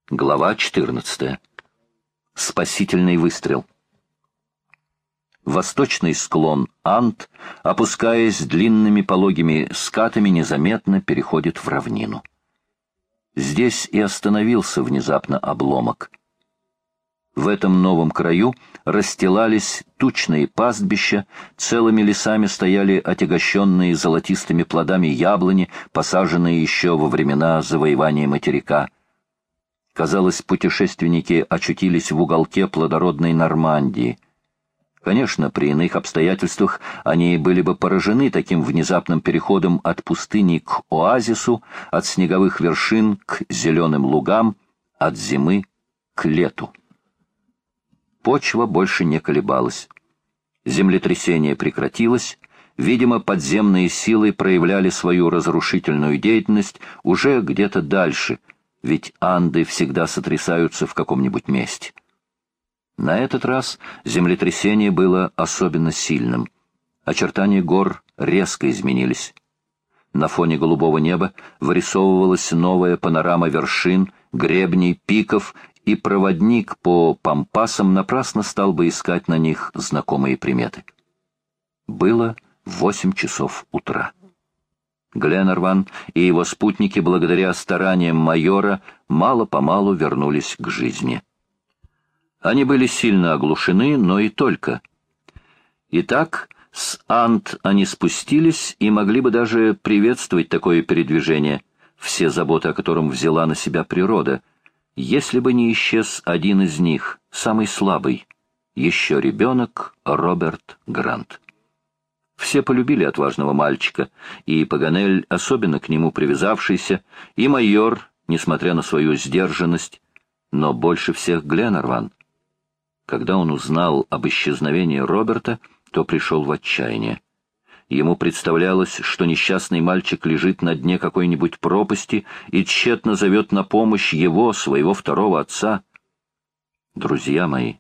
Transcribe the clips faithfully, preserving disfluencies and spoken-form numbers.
Глава четырнадцатая. Спасительный выстрел. Восточный склон Анд, опускаясь длинными пологими скатами, незаметно переходит в равнину. Здесь и остановился внезапно обломок. В этом новом краю расстилались тучные пастбища, целыми лесами стояли отягощенные золотистыми плодами яблони, посаженные еще во времена завоевания материка. Казалось, путешественники очутились в уголке плодородной Нормандии. Конечно, при иных обстоятельствах они были бы поражены таким внезапным переходом от пустыни к оазису, от снеговых вершин к зеленым лугам, от зимы к лету. Почва больше не колебалась. Землетрясение прекратилось, видимо, подземные силы проявляли свою разрушительную деятельность уже где-то дальше, ведь Анды всегда сотрясаются в каком-нибудь месте. На этот раз землетрясение было особенно сильным. Очертания гор резко изменились. На фоне голубого неба вырисовывалась новая панорама вершин, гребней, пиков, и проводник по пампасам напрасно стал бы искать на них знакомые приметы. Было восемь часов утра. Гленарван и его спутники, благодаря стараниям майора, мало-помалу вернулись к жизни. Они были сильно оглушены, но и только. Итак, с Анд они спустились и могли бы даже приветствовать такое передвижение, все заботы о котором взяла на себя природа, если бы не исчез один из них, самый слабый, еще ребенок Роберт Грант. Все полюбили отважного мальчика, и Паганель, особенно к нему привязавшийся, и майор, несмотря на свою сдержанность, но больше всех Гленарван. Когда он узнал об исчезновении Роберта, то пришел в отчаяние. Ему представлялось, что несчастный мальчик лежит на дне какой-нибудь пропасти и тщетно зовет на помощь его, своего второго отца. «Друзья мои,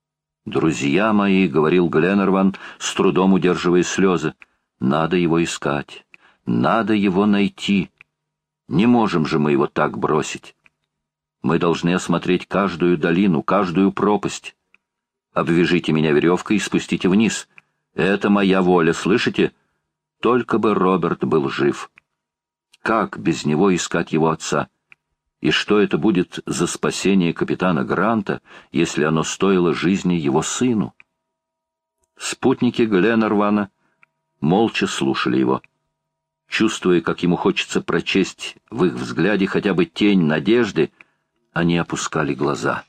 друзья мои», — говорил Гленарван, с трудом удерживая слезы, — «надо его искать, надо его найти. Не можем же мы его так бросить. Мы должны осмотреть каждую долину, каждую пропасть. Обвяжите меня веревкой и спустите вниз. Это моя воля, слышите? Только бы Роберт был жив. Как без него искать его отца? И что это будет за спасение капитана Гранта, если оно стоило жизни его сыну?» Спутники Гленарвана молча слушали его. Чувствуя, как ему хочется прочесть в их взгляде хотя бы тень надежды, они опускали глаза.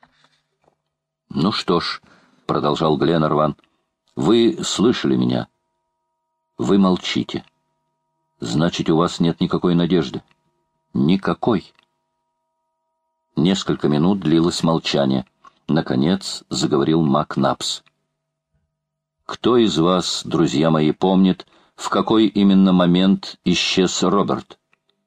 «Ну что ж», — продолжал Гленарван, — «вы слышали меня. Вы молчите. Значит, у вас нет никакой надежды. Никакой». Несколько минут длилось молчание. Наконец заговорил Макнапс. «Кто из вас, друзья мои, помнит, в какой именно момент исчез Роберт?»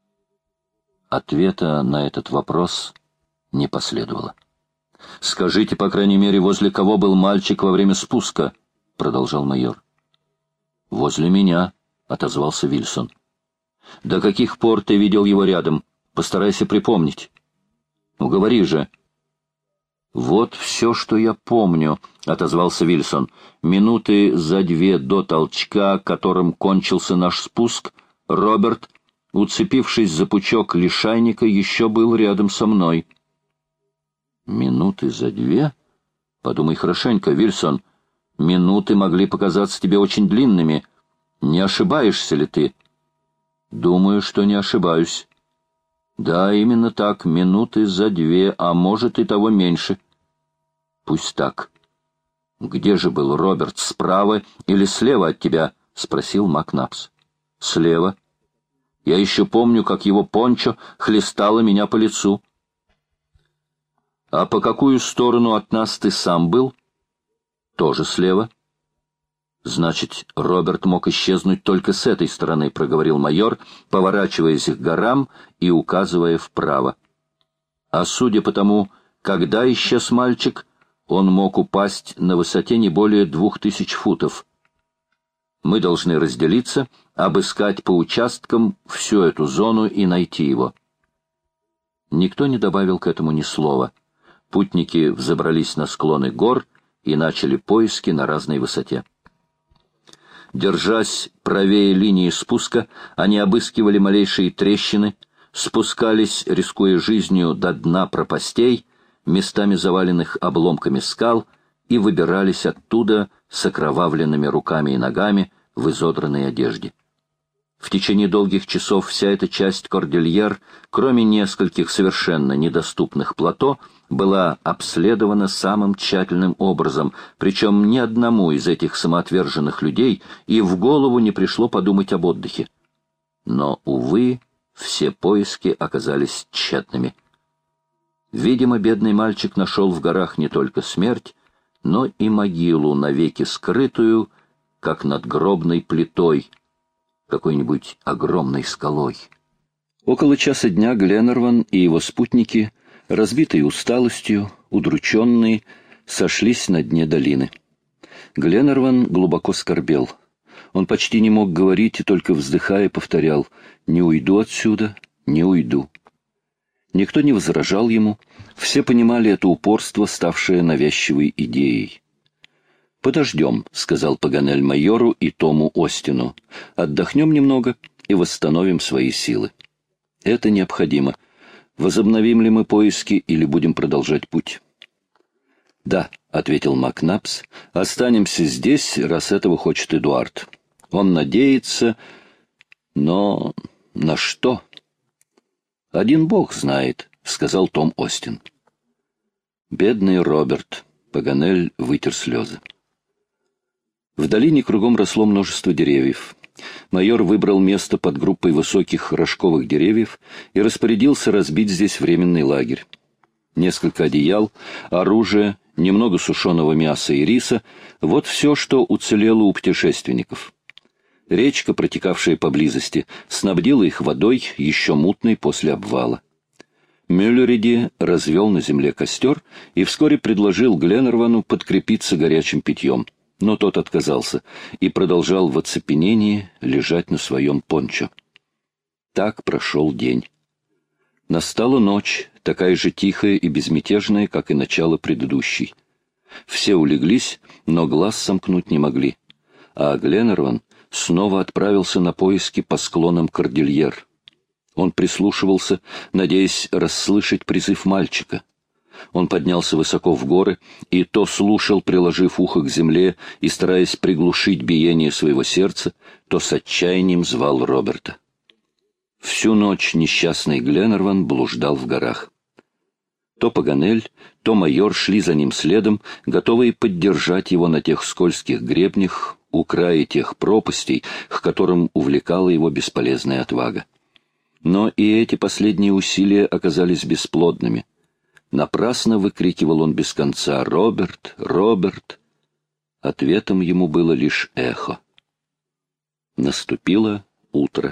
Ответа на этот вопрос не последовало. «Скажите, по крайней мере, возле кого был мальчик во время спуска?» — продолжал майор. «Возле меня», — отозвался Вильсон. «До каких пор ты видел его рядом? Постарайся припомнить». «Ну, говори же». «Вот все, что я помню», — отозвался Вильсон. «Минуты за две до толчка, которым кончился наш спуск, Роберт, уцепившись за пучок лишайника, еще был рядом со мной». «Минуты за две? Подумай хорошенько, Вильсон. Минуты могли показаться тебе очень длинными. Не ошибаешься ли ты?» «Думаю, что не ошибаюсь». «Да, именно так, минуты за две, а может и того меньше». «Пусть так. Где же был Роберт, справа или слева от тебя?» — спросил Макнапс. «Слева. Я еще помню, как его пончо хлестало меня по лицу». «А по какую сторону от нас ты сам был?» «Тоже слева». «Значит, Роберт мог исчезнуть только с этой стороны», — проговорил майор, поворачиваясь к горам и указывая вправо. «А судя по тому, когда исчез мальчик, он мог упасть на высоте не более двух тысяч футов. Мы должны разделиться, обыскать по участкам всю эту зону и найти его». Никто не добавил к этому ни слова. Путники взобрались на склоны гор и начали поиски на разной высоте. Держась правее линии спуска, они обыскивали малейшие трещины, спускались, рискуя жизнью, до дна пропастей, местами заваленных обломками скал, и выбирались оттуда с окровавленными руками и ногами в изодранной одежде. В течение долгих часов вся эта часть Кордильер, кроме нескольких совершенно недоступных плато, была обследована самым тщательным образом, причем ни одному из этих самоотверженных людей и в голову не пришло подумать об отдыхе. Но, увы, все поиски оказались тщетными. Видимо, бедный мальчик нашел в горах не только смерть, но и могилу, навеки скрытую, как надгробной плитой, какой-нибудь огромной скалой. Около часа дня Гленнерван и его спутники, разбитые усталостью, удрученные, сошлись на дне долины. Гленнерван глубоко скорбел. Он почти не мог говорить и только вздыхая повторял: «Не уйду отсюда, не уйду». Никто не возражал ему, все понимали это упорство, ставшее навязчивой идеей. «Подождем», — сказал Паганель майору и Тому Остину. «Отдохнем немного и восстановим свои силы. Это необходимо. Возобновим ли мы поиски или будем продолжать путь?» «Да», — ответил Макнапс, — «останемся здесь, раз этого хочет Эдуард. Он надеется, но на что?» «Один Бог знает», — сказал Том Остин. «Бедный Роберт», — Паганель вытер слезы. В долине кругом росло множество деревьев. Майор выбрал место под группой высоких рожковых деревьев и распорядился разбить здесь временный лагерь. Несколько одеял, оружие, немного сушеного мяса и риса — вот все, что уцелело у путешественников. Речка, протекавшая поблизости, снабдила их водой, еще мутной после обвала. Мюллериди развел на земле костер и вскоре предложил Гленнервану подкрепиться горячим питьем. Но тот отказался и продолжал в оцепенении лежать на своем пончо. Так прошел день. Настала ночь, такая же тихая и безмятежная, как и начало предыдущей. Все улеглись, но глаз сомкнуть не могли. А Гленнерван снова отправился на поиски по склонам Кордильер. Он прислушивался, надеясь расслышать призыв мальчика. Он поднялся высоко в горы и то слушал, приложив ухо к земле и стараясь приглушить биение своего сердца, то с отчаянием звал Роберта. Всю ночь несчастный Гленнерван блуждал в горах. То Паганель, то майор шли за ним следом, готовые поддержать его на тех скользких гребнях, у края тех пропастей, к которым увлекала его бесполезная отвага. Но и эти последние усилия оказались бесплодными. Напрасно выкрикивал он без конца «Роберт! Роберт!». Ответом ему было лишь эхо. Наступило утро.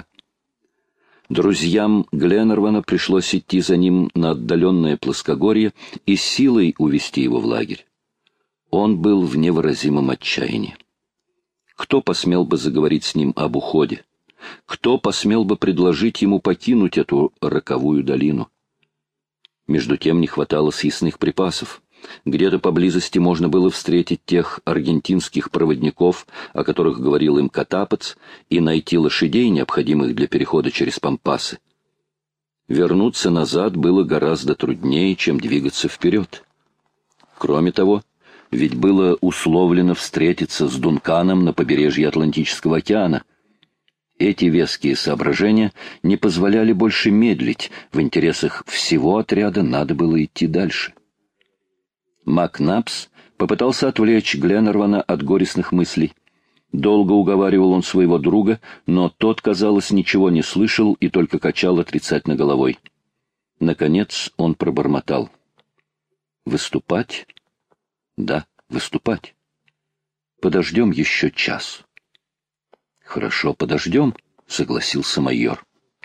Друзьям Гленнервана пришлось идти за ним на отдаленное плоскогорье и силой увести его в лагерь. Он был в невыразимом отчаянии. Кто посмел бы заговорить с ним об уходе? Кто посмел бы предложить ему покинуть эту роковую долину? Между тем не хватало съестных припасов. Где-то поблизости можно было встретить тех аргентинских проводников, о которых говорил им Катапец, и найти лошадей, необходимых для перехода через Пампасы. Вернуться назад было гораздо труднее, чем двигаться вперед. Кроме того, ведь было условлено встретиться с Дунканом на побережье Атлантического океана. Эти веские соображения не позволяли больше медлить, в интересах всего отряда надо было идти дальше. Макнапс попытался отвлечь Гленнервана от горестных мыслей. Долго уговаривал он своего друга, но тот, казалось, ничего не слышал и только качал отрицательно головой. Наконец он пробормотал: «Выступать? Да, выступать. Подождем еще час». «Хорошо, подождем», — согласился майор.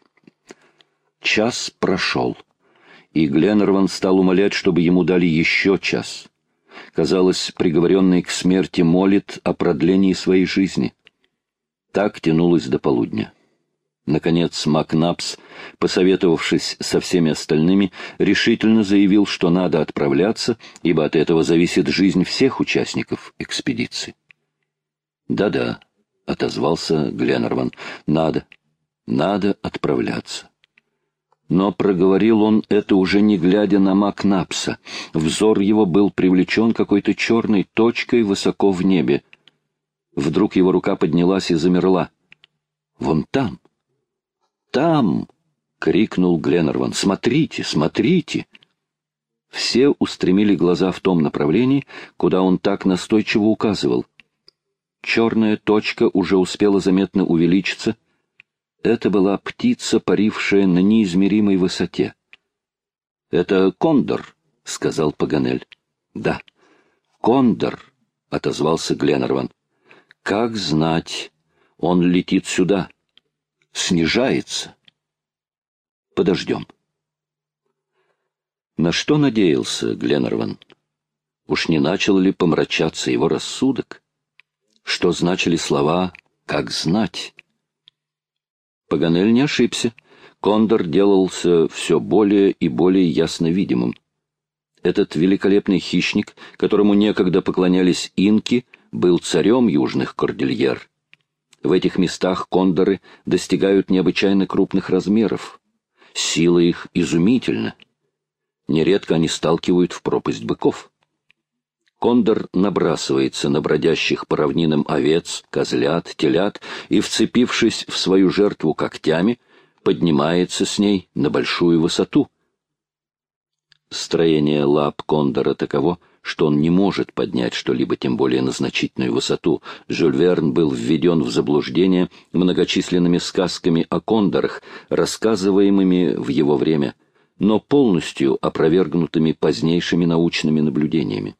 Час прошел, и Гленнерван стал умолять, чтобы ему дали еще час. Казалось, приговоренный к смерти молит о продлении своей жизни. Так тянулось до полудня. Наконец Макнапс, посоветовавшись со всеми остальными, решительно заявил, что надо отправляться, ибо от этого зависит жизнь всех участников экспедиции. «Да-да», — отозвался Гленнерван, — «надо, надо отправляться». Но проговорил он это уже не глядя на Макнапса. Взор его был привлечен какой-то черной точкой высоко в небе. Вдруг его рука поднялась и замерла. «Вон там! Там!» — крикнул Гленнерван. «Смотрите, смотрите!» Все устремили глаза в том направлении, куда он так настойчиво указывал. Черная точка уже успела заметно увеличиться. Это была птица, парившая на неизмеримой высоте. «Это кондор», — сказал Паганель. «Да, кондор», — отозвался Гленнерван. «Как знать, он летит сюда, снижается. Подождем». На что надеялся Гленнерван? Уж не начал ли помрачаться его рассудок? Что значили слова «как знать»? Паганель не ошибся. Кондор делался все более и более ясно видимым. Этот великолепный хищник, которому некогда поклонялись инки, был царем южных кордильер. В этих местах кондоры достигают необычайно крупных размеров. Сила их изумительна. Нередко они сталкивают в пропасть быков. Кондор набрасывается на бродящих по равнинам овец, козлят, телят и, вцепившись в свою жертву когтями, поднимается с ней на большую высоту. Строение лап кондора таково, что он не может поднять что-либо, тем более на значительную высоту. Жюль Верн был введен в заблуждение многочисленными сказками о кондорах, рассказываемыми в его время, но полностью опровергнутыми позднейшими научными наблюдениями.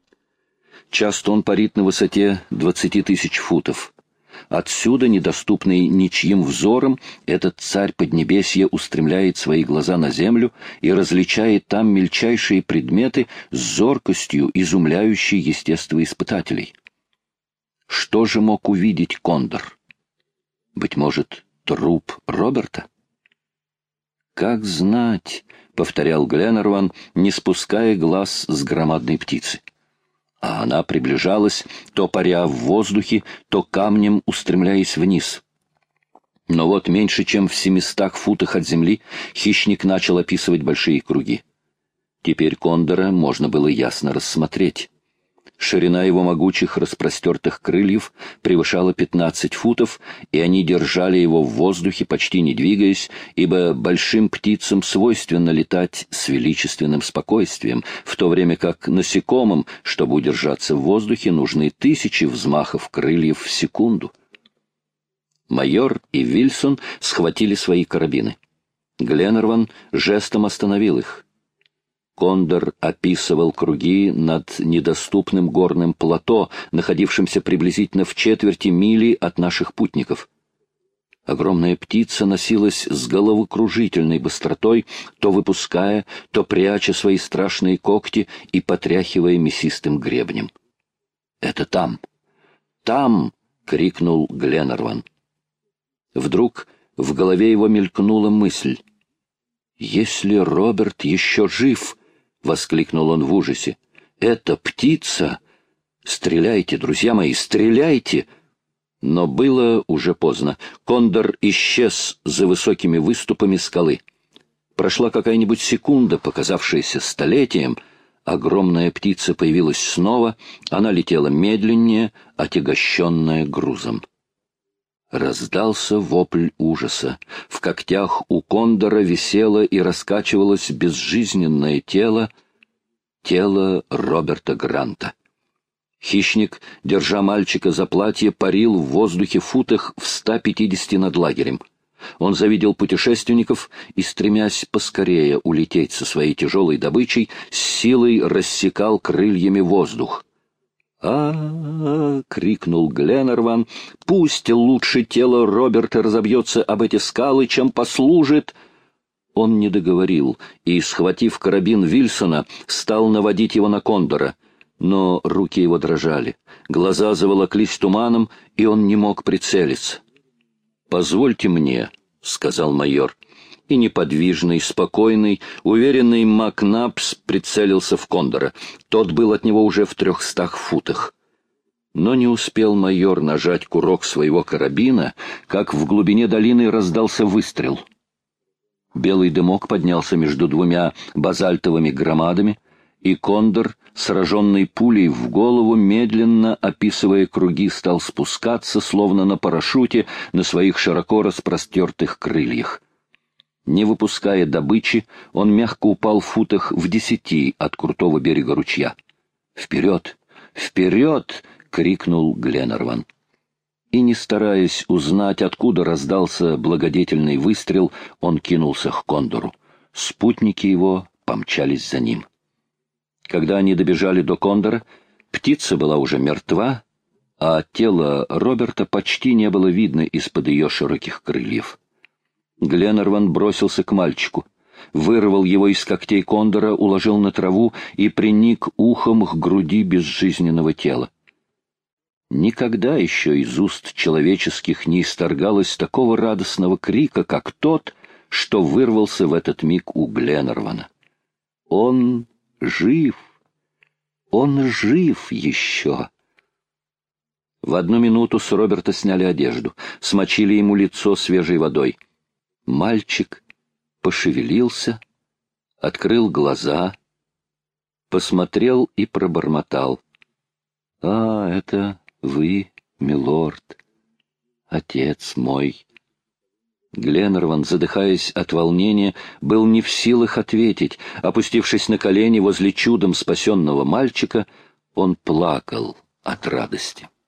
Часто он парит на высоте двадцати тысяч футов. Отсюда, недоступный ничьим взором, этот царь Поднебесья устремляет свои глаза на землю и различает там мельчайшие предметы с зоркостью, изумляющей естествоиспытателей. Что же мог увидеть кондор? Быть может, труп Роберта? «Как знать», — повторял Гленнерван, не спуская глаз с громадной птицы. А она приближалась, то паря в воздухе, то камнем устремляясь вниз. Но вот меньше чем в семистах футах от земли хищник начал описывать большие круги. Теперь кондора можно было ясно рассмотреть. Ширина его могучих распростертых крыльев превышала пятнадцать футов, и они держали его в воздухе, почти не двигаясь, ибо большим птицам свойственно летать с величественным спокойствием, в то время как насекомым, чтобы удержаться в воздухе, нужны тысячи взмахов крыльев в секунду. Майор и Вильсон схватили свои карабины. Гленнерван жестом остановил их. Кондор описывал круги над недоступным горным плато, находившимся приблизительно в четверти мили от наших путников. Огромная птица носилась с головокружительной быстротой, то выпуская, то пряча свои страшные когти и потряхивая мясистым гребнем. «Это там! Там!» — крикнул Гленнерван. Вдруг в голове его мелькнула мысль. «Если Роберт еще жив!» — воскликнул он в ужасе. «Это птица! Стреляйте, друзья мои, стреляйте!» Но было уже поздно. Кондор исчез за высокими выступами скалы. Прошла какая-нибудь секунда, показавшаяся столетием. Огромная птица появилась снова. Она летела медленнее, отягощенная грузом. Раздался вопль ужаса. В когтях у кондора висело и раскачивалось безжизненное тело, тело Роберта Гранта. Хищник, держа мальчика за платье, парил в воздухе футах в ста пятидесяти над лагерем. Он завидел путешественников и, стремясь поскорее улететь со своей тяжелой добычей, с силой рассекал крыльями воздух. «А-а-а!» — крикнул Гленнерван. «Пусть лучше тело Роберта разобьется об эти скалы, чем послужит!» Он не договорил и, схватив карабин Вильсона, стал наводить его на кондора. Но руки его дрожали, глаза заволоклись туманом, и он не мог прицелиться. «Позвольте мне», — сказал майор. И неподвижный, спокойный, уверенный Макнапс прицелился в Кондора. Тот был от него уже в трехстах футах. Но не успел майор нажать курок своего карабина, как в глубине долины раздался выстрел. Белый дымок поднялся между двумя базальтовыми громадами, и Кондор, сраженный пулей в голову, медленно, описывая круги, стал спускаться, словно на парашюте, на своих широко распростертых крыльях. Не выпуская добычи, он мягко упал в футах в десяти от крутого берега ручья. «Вперед! Вперед!» — крикнул Гленарван. И, не стараясь узнать, откуда раздался благодетельный выстрел, он кинулся к Кондору. Спутники его помчались за ним. Когда они добежали до Кондора, птица была уже мертва, а тело Роберта почти не было видно из-под ее широких крыльев. Гленарван бросился к мальчику, вырвал его из когтей Кондора, уложил на траву и приник ухом к груди безжизненного тела. Никогда еще из уст человеческих не исторгалось такого радостного крика, как тот, что вырвался в этот миг у Гленарвана. Он жив! Он жив еще! В одну минуту с Роберта сняли одежду, смочили ему лицо свежей водой. Мальчик пошевелился, открыл глаза, посмотрел и пробормотал. — А, это вы, милорд, отец мой. Гленарван, задыхаясь от волнения, был не в силах ответить. Опустившись на колени возле чудом спасенного мальчика, он плакал от радости.